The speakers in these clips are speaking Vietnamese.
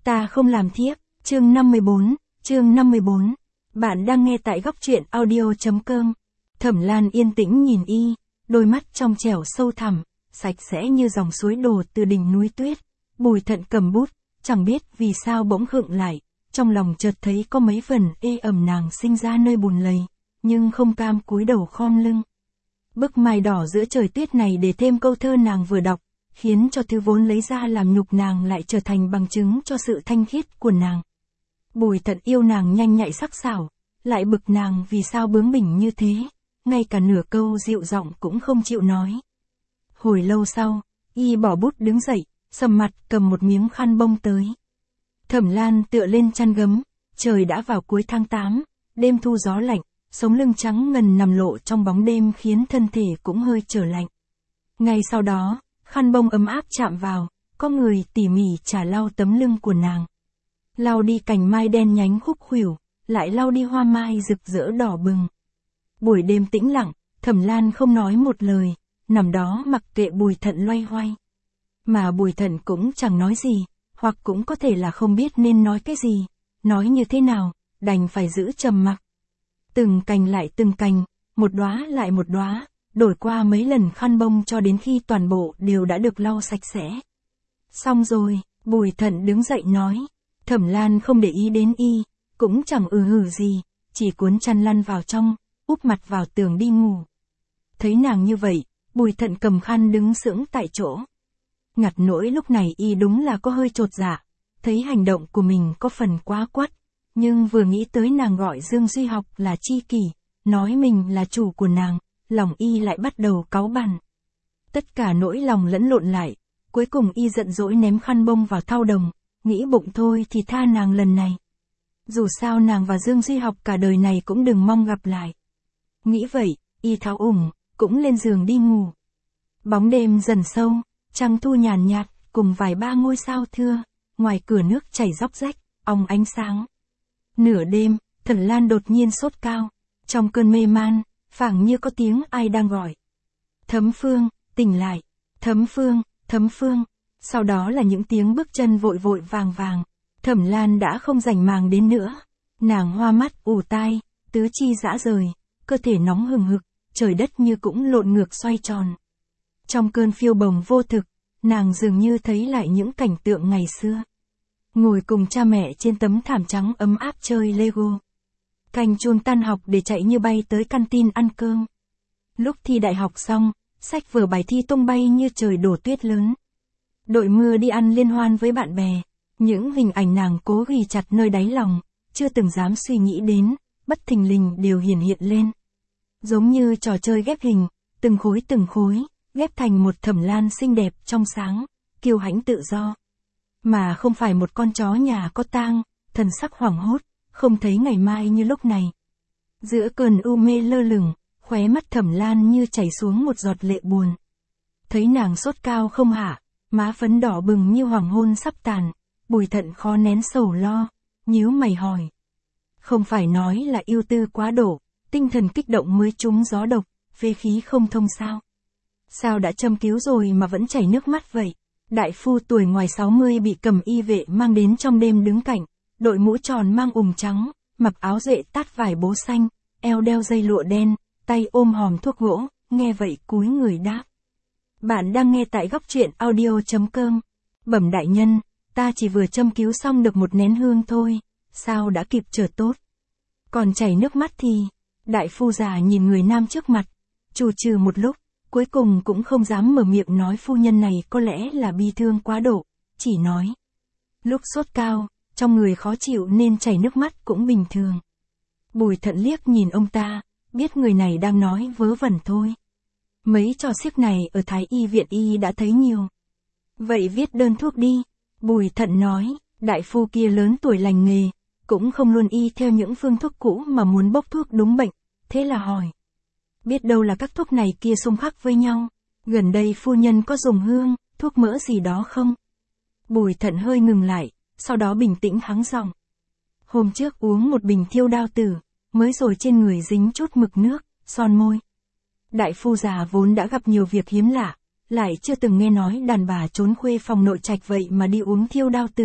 Ta không làm thiếp, chương 54. Bạn đang nghe tại góc truyện audio.com. Thẩm Lan yên tĩnh nhìn y, đôi mắt trong trẻo sâu thẳm, sạch sẽ như dòng suối đổ từ đỉnh núi tuyết. Bùi Thận cầm bút, chẳng biết vì sao bỗng khựng lại, trong lòng chợt thấy có mấy phần ê ẩm nàng sinh ra nơi bùn lầy, nhưng không cam cúi đầu khom lưng. Bức mài đỏ giữa trời tuyết này để thêm câu thơ nàng vừa đọc, khiến cho thứ vốn lấy ra làm nhục nàng lại trở thành bằng chứng cho sự thanh khiết của nàng. Bùi Thận yêu nàng nhanh nhạy sắc sảo, lại bực nàng vì sao bướng bỉnh như thế, ngay cả nửa câu dịu giọng cũng không chịu nói. Hồi lâu sau, y bỏ bút đứng dậy, sầm mặt cầm một miếng khăn bông tới. Thẩm Lan tựa lên chăn gấm, trời đã vào cuối tháng 8, đêm thu gió lạnh, sống lưng trắng ngần nằm lộ trong bóng đêm khiến thân thể cũng hơi trở lạnh. Ngay sau đó, khăn bông ấm áp chạm vào, có người tỉ mỉ chà lau tấm lưng của nàng. Lau đi cành mai đen nhánh khúc khuỷu, lại lau đi hoa mai rực rỡ đỏ bừng. Buổi đêm tĩnh lặng, Thẩm Lan không nói một lời, nằm đó mặc kệ Bùi Thận loay hoay. Mà Bùi Thận cũng chẳng nói gì, hoặc cũng có thể là không biết nên nói cái gì, nói như thế nào, đành phải giữ trầm mặc. Từng cành lại từng cành, một đóa lại một đóa, đổi qua mấy lần khăn bông cho đến khi toàn bộ đều đã được lau sạch sẽ. Xong rồi, Bùi Thận đứng dậy nói. Thẩm Lan không để ý đến y, cũng chẳng hử gì, chỉ cuốn chăn lăn vào trong, úp mặt vào tường đi ngủ. Thấy nàng như vậy, Bùi Thận cầm khăn đứng sững tại chỗ. Ngặt nỗi lúc này y đúng là có hơi chột dạ, thấy hành động của mình có phần quá quắt, nhưng vừa nghĩ tới nàng gọi Dương Duy Học là tri kỷ, nói mình là chủ của nàng, lòng y lại bắt đầu cáu bằn. Tất cả nỗi lòng lẫn lộn lại, cuối cùng y giận dỗi ném khăn bông vào thau đồng, nghĩ bụng thôi thì tha nàng lần này. Dù sao nàng và Dương Duy Học cả đời này cũng đừng mong gặp lại. Nghĩ vậy, y tháo ủng, cũng lên giường đi ngủ. Bóng đêm dần sâu, trăng thu nhàn nhạt, cùng vài ba ngôi sao thưa, ngoài cửa nước chảy róc rách, ong ánh sáng. Nửa đêm, Thẩm Lan đột nhiên sốt cao, trong cơn mê man, phảng như có tiếng ai đang gọi. Thấm Phương, tỉnh lại, Thấm Phương, Thấm Phương. Sau đó là những tiếng bước chân vội vội vàng vàng. Thẩm Lan đã không rảnh màng đến nữa. Nàng hoa mắt, ù tai, tứ chi rã rời, cơ thể nóng hừng hực, trời đất như cũng lộn ngược xoay tròn. Trong cơn phiêu bồng vô thực, nàng dường như thấy lại những cảnh tượng ngày xưa. Ngồi cùng cha mẹ trên tấm thảm trắng ấm áp chơi Lego. Canh chuông tan học để chạy như bay tới canteen ăn cơm. Lúc thi đại học xong, sách vở bài thi tung bay như trời đổ tuyết lớn. Đội mưa đi ăn liên hoan với bạn bè, những hình ảnh nàng cố ghi chặt nơi đáy lòng, chưa từng dám suy nghĩ đến, bất thình lình đều hiển hiện lên. Giống như trò chơi ghép hình, từng khối, ghép thành một Thẩm Lan xinh đẹp trong sáng, kiêu hãnh tự do. Mà không phải một con chó nhà có tang, thần sắc hoảng hốt, không thấy ngày mai như lúc này. Giữa cơn u mê lơ lửng, khóe mắt Thẩm Lan như chảy xuống một giọt lệ buồn. Thấy nàng sốt cao không hạ, má phấn đỏ bừng như hoàng hôn sắp tàn, Bùi Thận khó nén sầu lo, nhíu mày hỏi. Không phải nói là yêu tư quá độ, tinh thần kích động mới trúng gió độc, phế khí không thông sao? Sao đã châm cứu rồi mà vẫn chảy nước mắt vậy? Đại phu tuổi ngoài 60 bị cầm y vệ mang đến trong đêm đứng cạnh, đội mũ tròn mang trắng, mặc áo duệ tát vải bố xanh, eo đeo dây lụa đen, tay ôm hòm thuốc gỗ, nghe vậy cúi người đáp. Bạn đang nghe tại góc truyện audio.com. Bẩm đại nhân, ta chỉ vừa châm cứu xong được một nén hương thôi, sao đã kịp chờ tốt. Còn chảy nước mắt thì, đại phu già nhìn người nam trước mặt, trù trừ một lúc, cuối cùng cũng không dám mở miệng nói phu nhân này có lẽ là bi thương quá độ, chỉ nói. Lúc sốt cao, trong người khó chịu nên chảy nước mắt cũng bình thường. Bùi Thận liếc nhìn ông ta, biết người này đang nói vớ vẩn thôi. Mấy trò xiếc này ở Thái Y viện y đã thấy nhiều. Vậy viết đơn thuốc đi, Bùi Thận nói, đại phu kia lớn tuổi lành nghề, cũng không luôn y theo những phương thuốc cũ mà muốn bốc thuốc đúng bệnh, thế là hỏi. Biết đâu là các thuốc này kia xung khắc với nhau, gần đây phu nhân có dùng hương, thuốc mỡ gì đó không? Bùi Thận hơi ngừng lại, sau đó bình tĩnh hắng giọng. Hôm trước uống một bình thiêu đao tử, mới rồi trên người dính chút mực nước, son môi. Đại phu già vốn đã gặp nhiều việc hiếm lạ, lại chưa từng nghe nói đàn bà trốn khuê phòng nội trạch vậy mà đi uống thiêu đao tử,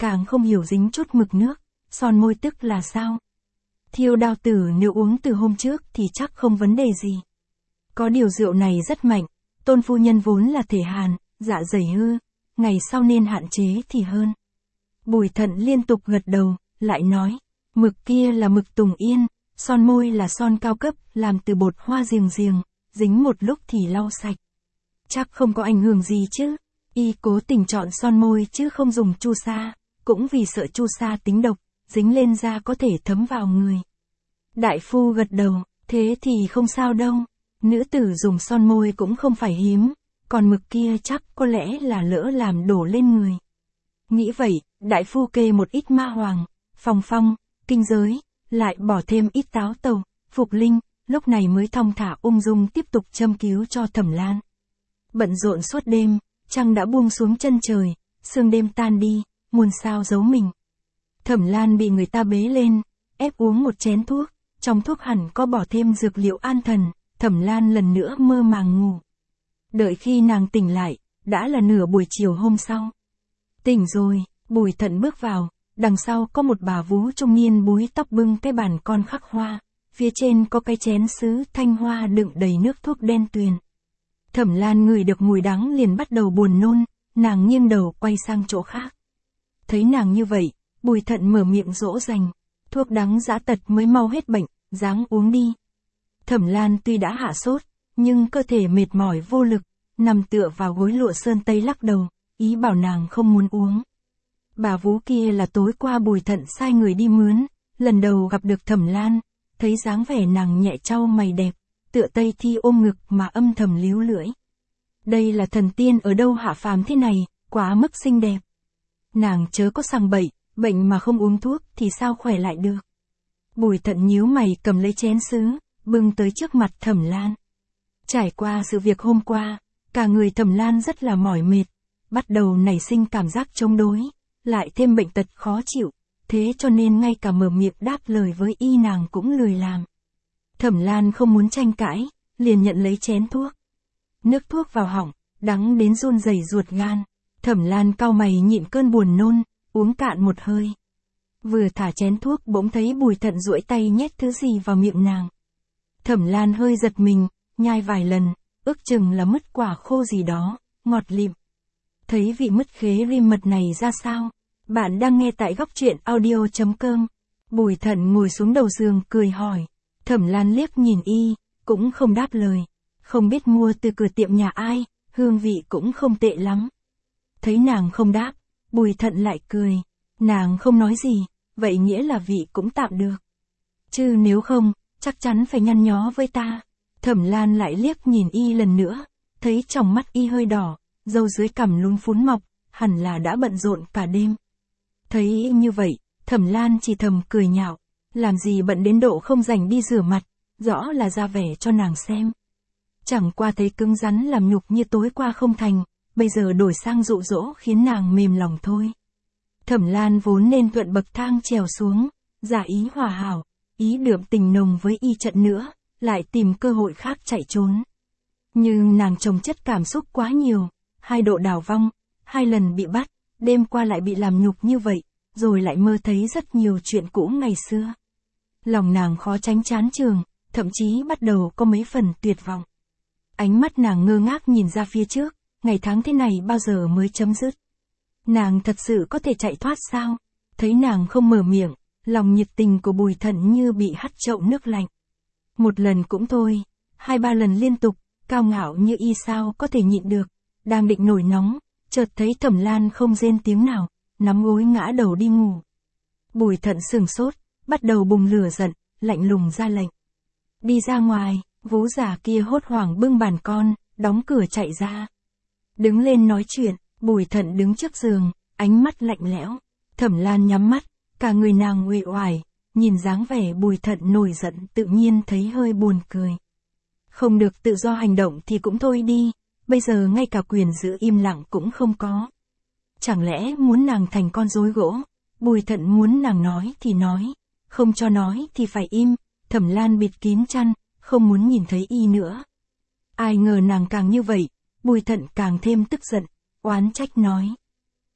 càng không hiểu dính chút mực nước, son môi tức là sao. Thiêu đao tử nếu uống từ hôm trước thì chắc không vấn đề gì. Có điều rượu này rất mạnh, Tôn phu nhân vốn là thể hàn, dạ dày hư, ngày sau nên hạn chế thì hơn. Bùi Thận liên tục gật đầu, lại nói, mực kia là mực Tùng Yên, son môi là son cao cấp, làm từ bột hoa riềng riềng, dính một lúc thì lau sạch. Chắc không có ảnh hưởng gì chứ. Y cố tình chọn son môi chứ không dùng chu sa, cũng vì sợ chu sa tính độc, dính lên da có thể thấm vào người. Đại phu gật đầu, thế thì không sao đâu. Nữ tử dùng son môi cũng không phải hiếm, còn mực kia chắc có lẽ là lỡ làm đổ lên người. Nghĩ vậy, đại phu kê một ít ma hoàng, phòng phong, kinh giới, lại bỏ thêm ít táo tàu, phục linh, lúc này mới thong thả ung dung tiếp tục châm cứu cho Thẩm Lan. Bận rộn suốt đêm, trăng đã buông xuống chân trời, sương đêm tan đi, muôn sao giấu mình. Thẩm Lan bị người ta bế lên, ép uống một chén thuốc, trong thuốc hẳn có bỏ thêm dược liệu an thần, Thẩm Lan lần nữa mơ màng ngủ. Đợi khi nàng tỉnh lại, đã là nửa buổi chiều hôm sau. Tỉnh rồi, Bùi Thận bước vào, đằng sau có một bà vú trung niên búi tóc bưng cái bàn con khắc hoa, phía trên có cái chén sứ thanh hoa đựng đầy nước thuốc đen tuyền. Thẩm Lan ngửi được mùi đắng liền bắt đầu buồn nôn, nàng nghiêng đầu quay sang chỗ khác. Thấy nàng như vậy, Bùi Thận mở miệng dỗ dành, thuốc đắng dã tật mới mau hết bệnh, ráng uống đi. Thẩm Lan tuy đã hạ sốt, nhưng cơ thể mệt mỏi vô lực, nằm tựa vào gối lụa sơn tây lắc đầu, ý bảo nàng không muốn uống. Bà vú kia là tối qua Bùi Thận sai người đi mướn, lần đầu gặp được Thẩm Lan, thấy dáng vẻ nàng nhẹ trao mày đẹp, tựa tây thi ôm ngực mà âm thầm líu lưỡi. Đây là thần tiên ở đâu hạ phàm thế này, quá mức xinh đẹp. Nàng chớ có sang bậy, bệnh mà không uống thuốc thì sao khỏe lại được. Bùi Thận nhíu mày cầm lấy chén sứ, bưng tới trước mặt Thẩm Lan. Trải qua sự việc hôm qua, cả người Thẩm Lan rất là mỏi mệt, bắt đầu nảy sinh cảm giác chống đối, lại thêm bệnh tật khó chịu, thế cho nên ngay cả mở miệng đáp lời với y nàng cũng lười làm. Thẩm Lan không muốn tranh cãi, liền nhận lấy chén thuốc. Nước thuốc vào họng, đắng đến run rẩy ruột gan. Thẩm Lan cau mày nhịn cơn buồn nôn, uống cạn một hơi. Vừa thả chén thuốc bỗng thấy Bùi Thận duỗi tay nhét thứ gì vào miệng nàng. Thẩm Lan hơi giật mình, nhai vài lần, ước chừng là mứt quả khô gì đó, ngọt lịm. Thấy vị mứt khế rim mật này ra sao? Bạn đang nghe tại góc truyện audio.com. Bùi Thận ngồi xuống đầu giường cười hỏi. Thẩm Lan liếc nhìn y, cũng không đáp lời. Không biết mua từ cửa tiệm nhà ai, hương vị cũng không tệ lắm. Thấy nàng không đáp, Bùi Thận lại cười. Nàng không nói gì, vậy nghĩa là vị cũng tạm được. Chứ nếu không, chắc chắn phải nhăn nhó với ta. Thẩm Lan lại liếc nhìn y lần nữa, thấy trong mắt y hơi đỏ, râu dưới cằm lún phún mọc, hẳn là đã bận rộn cả đêm. Thấy y như vậy, Thẩm Lan chỉ thầm cười nhạo, làm gì bận đến độ không rảnh đi rửa mặt, rõ là ra vẻ cho nàng xem. Chẳng qua thấy cứng rắn làm nhục như tối qua không thành, bây giờ đổi sang dụ dỗ khiến nàng mềm lòng thôi. Thẩm Lan vốn nên thuận bậc thang trèo xuống, giả ý hòa hảo, ý đượm tình nồng với y trận nữa, lại tìm cơ hội khác chạy trốn. Nhưng nàng chồng chất cảm xúc quá nhiều, 2 độ đảo vong, 2 lần bị bắt, đêm qua lại bị làm nhục như vậy, rồi lại mơ thấy rất nhiều chuyện cũ ngày xưa. Lòng nàng khó tránh chán chường, thậm chí bắt đầu có mấy phần tuyệt vọng. Ánh mắt nàng ngơ ngác nhìn ra phía trước, ngày tháng thế này bao giờ mới chấm dứt. Nàng thật sự có thể chạy thoát sao? Thấy nàng không mở miệng, lòng nhiệt tình của Bùi Thận như bị hắt chậu nước lạnh. Một lần cũng thôi, 2-3 lần liên tục, cao ngạo như y sao có thể nhịn được. Đang định nổi nóng, chợt thấy Thẩm Lan không rên tiếng nào, nắm gối ngã đầu đi ngủ. Bùi Thận sửng sốt, bắt đầu bùng lửa giận, lạnh lùng ra lệnh. Đi ra ngoài, vú già kia hốt hoảng bưng bàn con, đóng cửa chạy ra. Đứng lên nói chuyện, Bùi Thận đứng trước giường, ánh mắt lạnh lẽo. Thẩm Lan nhắm mắt, cả người nàng uể oải, nhìn dáng vẻ Bùi Thận nổi giận tự nhiên thấy hơi buồn cười. Không được tự do hành động thì cũng thôi đi, bây giờ ngay cả quyền giữ im lặng cũng không có. Chẳng lẽ muốn nàng thành con rối gỗ? Bùi Thận muốn nàng nói thì nói, không cho nói thì phải im. Thẩm Lan bịt kín chăn, không muốn nhìn thấy y nữa. Ai ngờ nàng càng như vậy, Bùi Thận càng thêm tức giận, oán trách nói.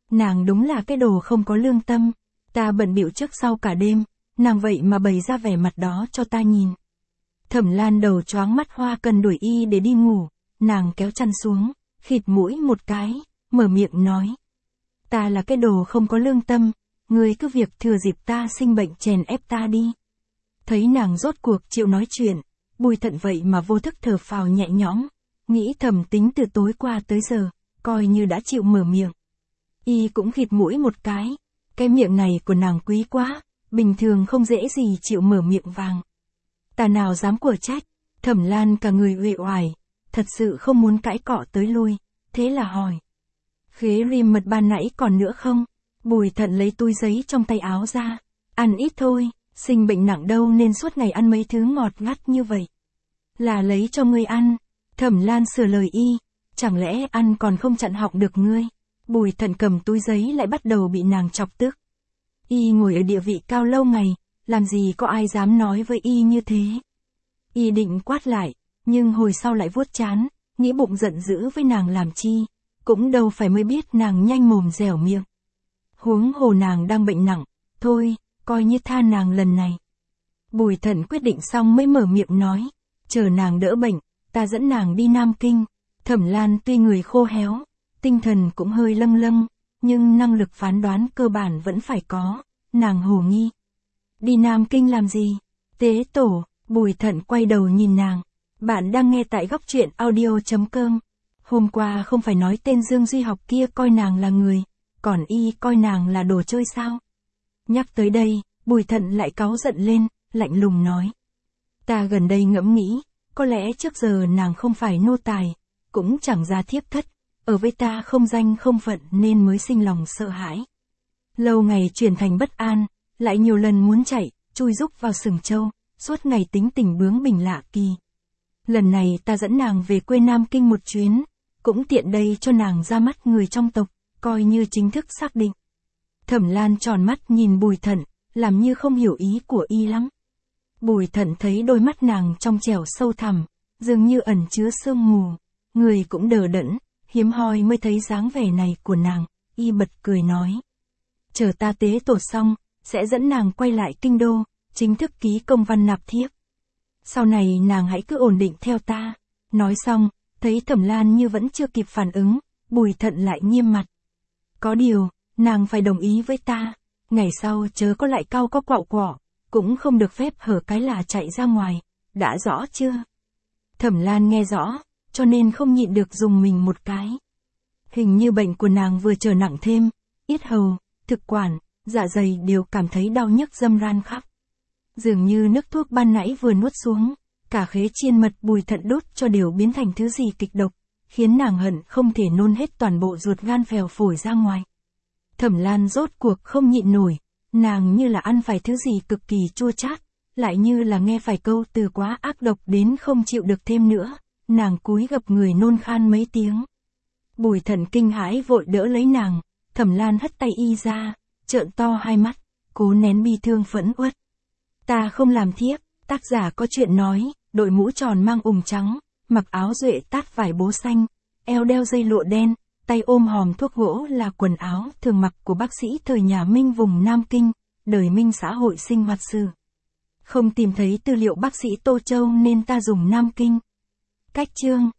Nàng đúng là cái đồ không có lương tâm. Ta bận bịu trước sau cả đêm, nàng vậy mà bày ra vẻ mặt đó cho ta nhìn. Thẩm Lan đầu choáng mắt hoa cần đuổi y để đi ngủ, nàng kéo chăn xuống, khịt mũi một cái, mở miệng nói. Ta là cái đồ không có lương tâm, ngươi cứ việc thừa dịp ta sinh bệnh chèn ép ta đi. Thấy nàng rốt cuộc chịu nói chuyện, Bùi Thận vậy mà vô thức thở phào nhẹ nhõm, nghĩ thầm tính từ tối qua tới giờ, coi như đã chịu mở miệng. Y cũng khịt mũi một cái miệng này của nàng quý quá, bình thường không dễ gì chịu mở miệng vàng. Ta nào dám của trách, Thẩm Lan cả người uể oải, thật sự không muốn cãi cọ tới lui, thế là hỏi. Khế rim mật ban nãy còn nữa không? Bùi Thận lấy túi giấy trong tay áo ra, ăn ít thôi, sinh bệnh nặng đâu nên suốt ngày ăn mấy thứ ngọt ngắt như vậy. Là lấy cho ngươi ăn, Thẩm Lan sửa lời y, chẳng lẽ ăn còn không chặn họng được ngươi? Bùi Thận cầm túi giấy lại bắt đầu bị nàng chọc tức. Y ngồi ở địa vị cao lâu ngày, làm gì có ai dám nói với y như thế. Y định quát lại, nhưng hồi sau lại vuốt trán, nghĩ bụng giận dữ với nàng làm chi, cũng đâu phải mới biết nàng nhanh mồm dẻo miệng. Huống hồ nàng đang bệnh nặng, thôi, coi như tha nàng lần này. Bùi Thận quyết định xong mới mở miệng nói, chờ nàng đỡ bệnh, ta dẫn nàng đi Nam Kinh. Thẩm Lan tuy người khô héo, tinh thần cũng hơi lâng lâng, nhưng năng lực phán đoán cơ bản vẫn phải có, nàng hồ nghi. Đi Nam Kinh làm gì? Tế tổ, Bùi Thận quay đầu nhìn nàng. Bạn đang nghe tại góc truyện audio.com. Hôm qua không phải nói tên Dương Duy Học kia coi nàng là người, còn y coi nàng là đồ chơi sao? Nhắc tới đây, Bùi Thận lại cáu giận lên, lạnh lùng nói. Ta gần đây ngẫm nghĩ, có lẽ trước giờ nàng không phải nô tài, cũng chẳng ra thiếp thất, ở với ta không danh không phận nên mới sinh lòng sợ hãi. Lâu ngày chuyển thành bất an, lại nhiều lần muốn chạy, chui rúc vào sừng trâu, suốt ngày tính tình bướng bỉnh lạ kỳ. Lần này ta dẫn nàng về quê Nam Kinh một chuyến, cũng tiện đây cho nàng ra mắt người trong tộc, coi như chính thức xác định. Thẩm Lan tròn mắt nhìn Bùi Thận, làm như không hiểu ý của y lắm. Bùi Thận thấy đôi mắt nàng trong trẻo sâu thẳm, dường như ẩn chứa sương mù, người cũng đờ đẫn, hiếm hoi mới thấy dáng vẻ này của nàng, y bật cười nói. Chờ ta tế tổ xong, sẽ dẫn nàng quay lại kinh đô, chính thức ký công văn nạp thiếp. Sau này nàng hãy cứ ổn định theo ta. Nói xong, thấy Thẩm Lan như vẫn chưa kịp phản ứng, Bùi Thận lại nghiêm mặt. Có điều, nàng phải đồng ý với ta, ngày sau chớ có lại cau có quạo quọ, cũng không được phép hở cái là chạy ra ngoài, đã rõ chưa? Thẩm Lan nghe rõ, cho nên không nhịn được dùng mình một cái. Hình như bệnh của nàng vừa trở nặng thêm, yết hầu, thực quản, dạ dày đều cảm thấy đau nhức râm ran khắp. Dường như nước thuốc ban nãy vừa nuốt xuống, cả khế chiên mật Bùi Thận đốt cho đều biến thành thứ gì kịch độc, khiến nàng hận không thể nôn hết toàn bộ ruột gan phèo phổi ra ngoài. Thẩm Lan rốt cuộc không nhịn nổi, nàng như là ăn phải thứ gì cực kỳ chua chát, lại như là nghe phải câu từ quá ác độc đến không chịu được thêm nữa, nàng cúi gập người nôn khan mấy tiếng. Bùi Thận kinh hãi vội đỡ lấy nàng, Thẩm Lan hất tay y ra, trợn to hai mắt, cố nén bi thương phẫn uất. Ta không làm thiếp, tác giả có chuyện nói, đội mũ tròn mang trắng, mặc áo duệ tát vải bố xanh, eo đeo dây lụa đen, tay ôm hòm thuốc gỗ là quần áo thường mặc của bác sĩ thời nhà Minh vùng Nam Kinh, đời Minh xã hội sinh hoạt sử. Không tìm thấy tư liệu bác sĩ Tô Châu nên ta dùng Nam Kinh. Cách chương